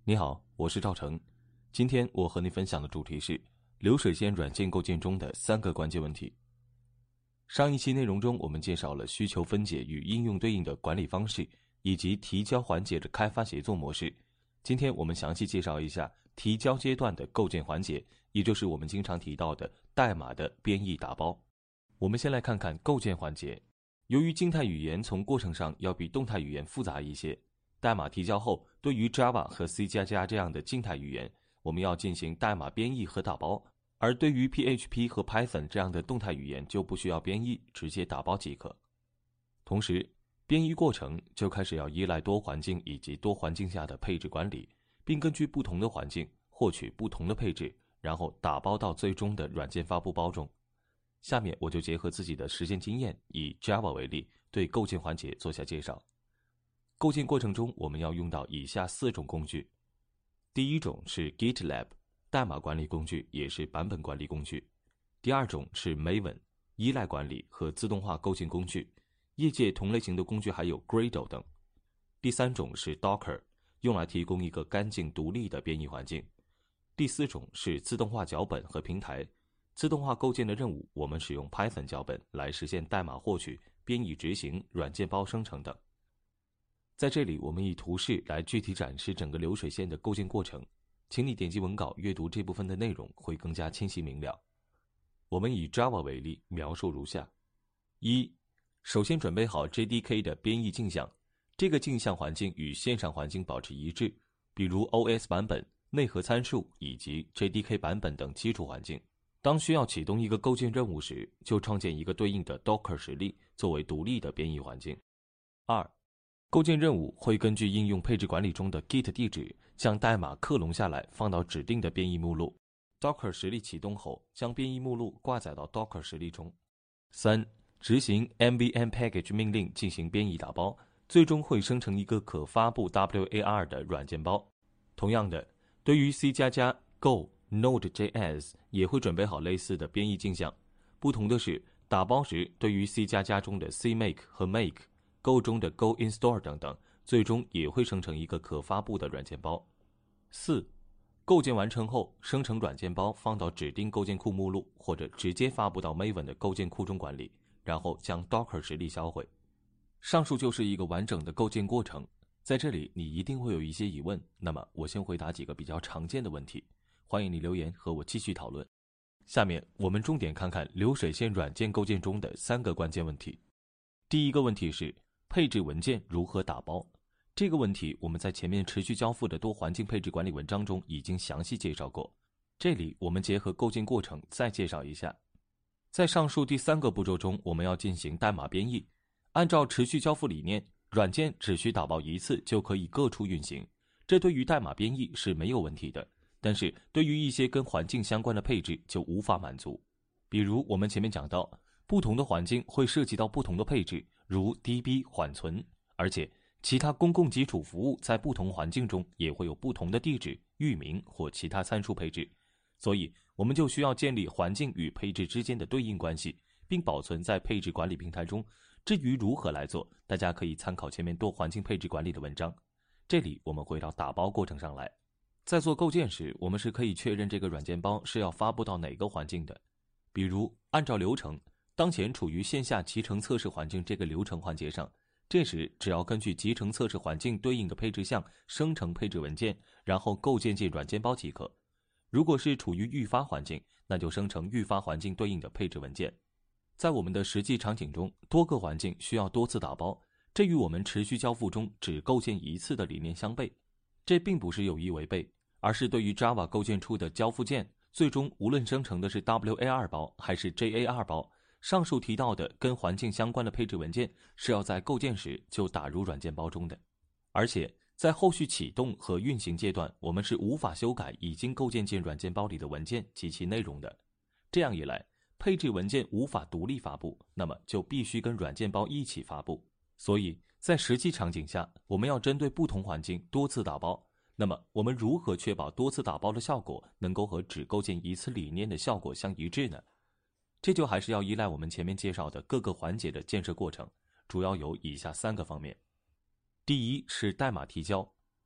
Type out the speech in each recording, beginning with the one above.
你好，我是赵成。今天我和你分享的主题是流水线软件构建中的3个关键问题。上一期内容中，我们介绍了需求分解与应用对应的管理方式，以及提交环节的开发协作模式。今天我们详细介绍一下提交阶段的构建环节，也就是我们经常提到的代码的编译打包。我们先来看看构建环节。由于静态语言从过程上要比动态语言复杂一些，代码提交后，对于 Java 和 C++ 这样的静态语言，我们要进行代码编译和打包，而对于 PHP 和 Python 这样的动态语言就不需要编译，直接打包即可。同时，编译过程就开始要依赖多环境以及多环境下的配置管理，并根据不同的环境获取不同的配置，然后打包到最终的软件发布包中。下面我就结合自己的实践经验，以 Java 为例，对构建环节做下介绍。构建过程中，我们要用到以下4种工具。第一种是 GitLab， 代码管理工具，也是版本管理工具。第二种是 Maven， 依赖管理和自动化构建工具，业界同类型的工具还有 Gradle 等。第三种是 Docker， 用来提供一个干净独立的编译环境。第四种是自动化脚本和平台，自动化构建的任务，我们使用 Python 脚本来实现代码获取、编译执行、软件包生成等。在这里，我们以图示来具体展示整个流水线的构建过程，请你点击文稿阅读这部分的内容，会更加清晰明了。我们以 Java 为例，描述如下： 1. 首先准备好 JDK 的编译镜像，这个镜像环境与线上环境保持一致，比如 OS 版本、内核参数以及 JDK 版本等基础环境。当需要启动一个构建任务时，就创建一个对应的 Docker 实例作为独立的编译环境。2. 构建任务会根据应用配置管理中的 Git 地址，将代码克隆下来放到指定的编译目录。Docker 实例启动后，将编译目录挂载到 Docker 实例中。3. 执行 nvm package 命令进行编译打包，最终会生成一个可发布 WAR 的软件包。同样的，对于 C++、Go、Node.js 也会准备好类似的编译镜像，不同的是，打包时对于 C++ 中的 CMake 和 Make、Go 中的 Go Install 等等，最终也会生成一个可发布的软件包。4. 构建完成后，生成软件包放到指定构建库目录，或者直接发布到 Maven 的构建库中管理，然后将 Docker 实例销毁。上述就是一个完整的构建过程。在这里，你一定会有一些疑问，那么我先回答几个比较常见的问题，欢迎你留言和我继续讨论。下面我们重点看看流水线软件构建中的3个关键问题。第一个问题是配置文件如何打包。这个问题我们在前面持续交付的多环境配置管理文章中已经详细介绍过，这里我们结合构建过程再介绍一下。在上述第3个步骤中，我们要进行代码编译。按照持续交付理念，软件只需打包一次就可以各处运行，这对于代码编译是没有问题的，但是对于一些跟环境相关的配置就无法满足。比如我们前面讲到，不同的环境会涉及到不同的配置，如 DB 缓存，而且其他公共基础服务在不同环境中也会有不同的地址、域名或其他参数配置，所以我们就需要建立环境与配置之间的对应关系，并保存在配置管理平台中。至于如何来做，大家可以参考前面多环境配置管理的文章。这里我们回到打包过程上来。在做构建时，我们是可以确认这个软件包是要发布到哪个环境的。比如按照流程，当前处于线下集成测试环境这个流程环节上，这时只要根据集成测试环境对应的配置项生成配置文件，然后构建进软件包即可。如果是处于预发环境，那就生成预发环境对应的配置文件。在我们的实际场景中，多个环境需要多次打包，这与我们持续交付中只构建一次的理念相悖。这并不是有意违背，而是对于 Java 构建出的交付件，最终无论生成的是 WAR 包还是 JAR 包，上述提到的跟环境相关的配置文件是要在构建时就打入软件包中的。而且在后续启动和运行阶段，我们是无法修改已经构建进软件包里的文件及其内容的。这样一来，配置文件无法独立发布，那么就必须跟软件包一起发布。所以在实际场景下，我们要针对不同环境多次打包。那么我们如何确保多次打包的效果能够和只构建一次理念的效果相一致呢？这就还是要依赖我们前面介绍的各个环节的建设过程，主要有以下3个方面。第一是代码提交。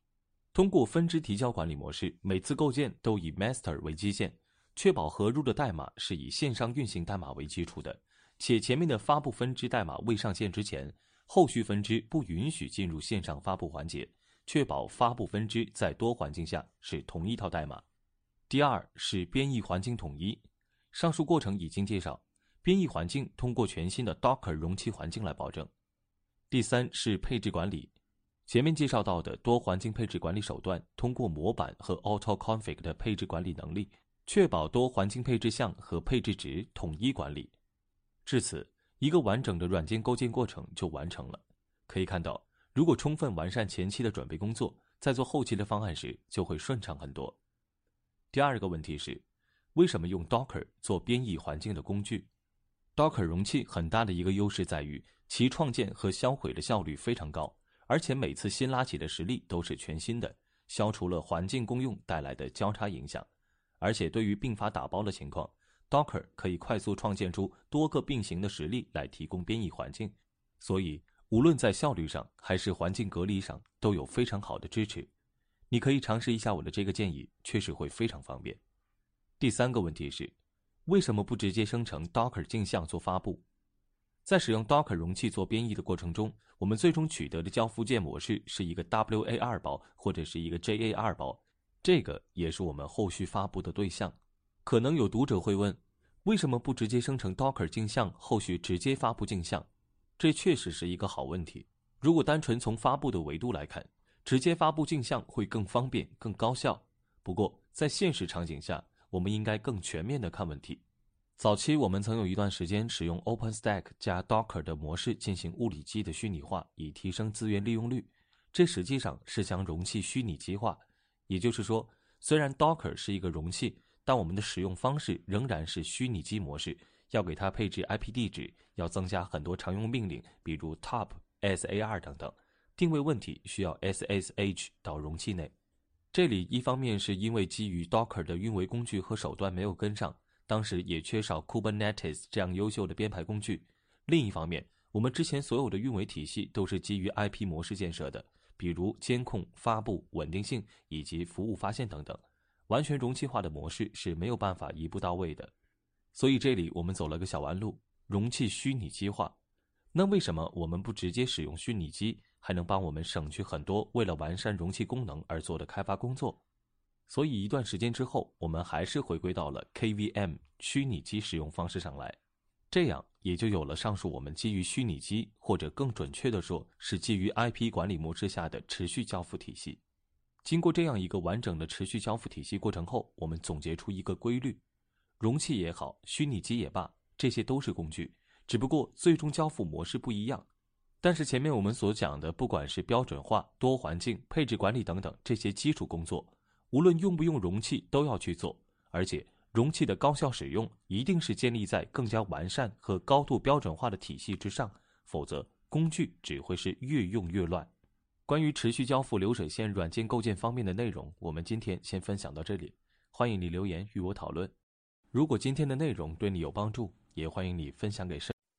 通过分支提交管理模式，每次构建都以 master 为基线，确保合入的代码是以线上运行代码为基础的，且前面的发布分支代码未上线之前，后续分支不允许进入线上发布环节，确保发布分支在多环境下是同一套代码。第二是编译环境统一。上述过程已经介绍，编译环境通过全新的 Docker 容器环境来保证。第三是配置管理。前面介绍到的多环境配置管理手段，通过模板和 AutoConfig 的配置管理能力，确保多环境配置项和配置值统一管理。至此，一个完整的软件构建过程就完成了。可以看到，如果充分完善前期的准备工作，在做后期的方案时就会顺畅很多。第二个问题是，为什么用 Docker 做编译环境的工具？ Docker 容器很大的一个优势在于其创建和销毁的效率非常高，而且每次新拉起的实例都是全新的，消除了环境共用带来的交叉影响。而且对于并发打包的情况， Docker 可以快速创建出多个并行的实例来提供编译环境，所以无论在效率上还是环境隔离上都有非常好的支持。你可以尝试一下我的这个建议，确实会非常方便。第三个问题是，为什么不直接生成 Docker 镜像做发布？在使用 Docker 容器做编译的过程中，我们最终取得的交付件模式是一个 WAR 包或者是一个 JAR 包，这个也是我们后续发布的对象。可能有读者会问，为什么不直接生成 Docker 镜像，后续直接发布镜像？这确实是一个好问题。如果单纯从发布的维度来看，直接发布镜像会更方便、更高效。不过，在现实场景下，我们应该更全面地看问题。早期我们曾有一段时间使用 OpenStack 加 Docker 的模式进行物理机的虚拟化，以提升资源利用率。这实际上是将容器虚拟机化。也就是说，虽然 Docker 是一个容器，但我们的使用方式仍然是虚拟机模式，要给它配置 IP 地址，要增加很多常用命令，比如 top、SAR 等等。定位问题需要 SSH 到容器内。这里一方面是因为基于 Docker 的运维工具和手段没有跟上，当时也缺少 Kubernetes 这样优秀的编排工具。另一方面，我们之前所有的运维体系都是基于 IP 模式建设的，比如监控、发布、稳定性以及服务发现等等，完全容器化的模式是没有办法一步到位的。所以这里我们走了个小弯路，容器虚拟机化。那为什么我们不直接使用虚拟机，还能帮我们省去很多为了完善容器功能而做的开发工作？所以一段时间之后，我们还是回归到了 KVM 虚拟机使用方式上来，这样也就有了上述我们基于虚拟机，或者更准确地说是基于 IP 管理模式下的持续交付体系。经过这样一个完整的持续交付体系过程后，我们总结出一个规律：容器也好，虚拟机也罢，这些都是工具，只不过最终交付模式不一样。但是前面我们所讲的，不管是标准化、多环境、配置管理等等这些基础工作，无论用不用容器都要去做，而且容器的高效使用一定是建立在更加完善和高度标准化的体系之上，否则工具只会是越用越乱。关于持续交付流水线软件构建方面的内容，我们今天先分享到这里，欢迎你留言与我讨论。如果今天的内容对你有帮助，也欢迎你分享给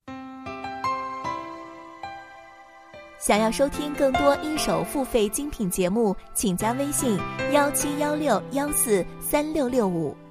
想要收听更多一手付费精品节目，请加微信1716143665。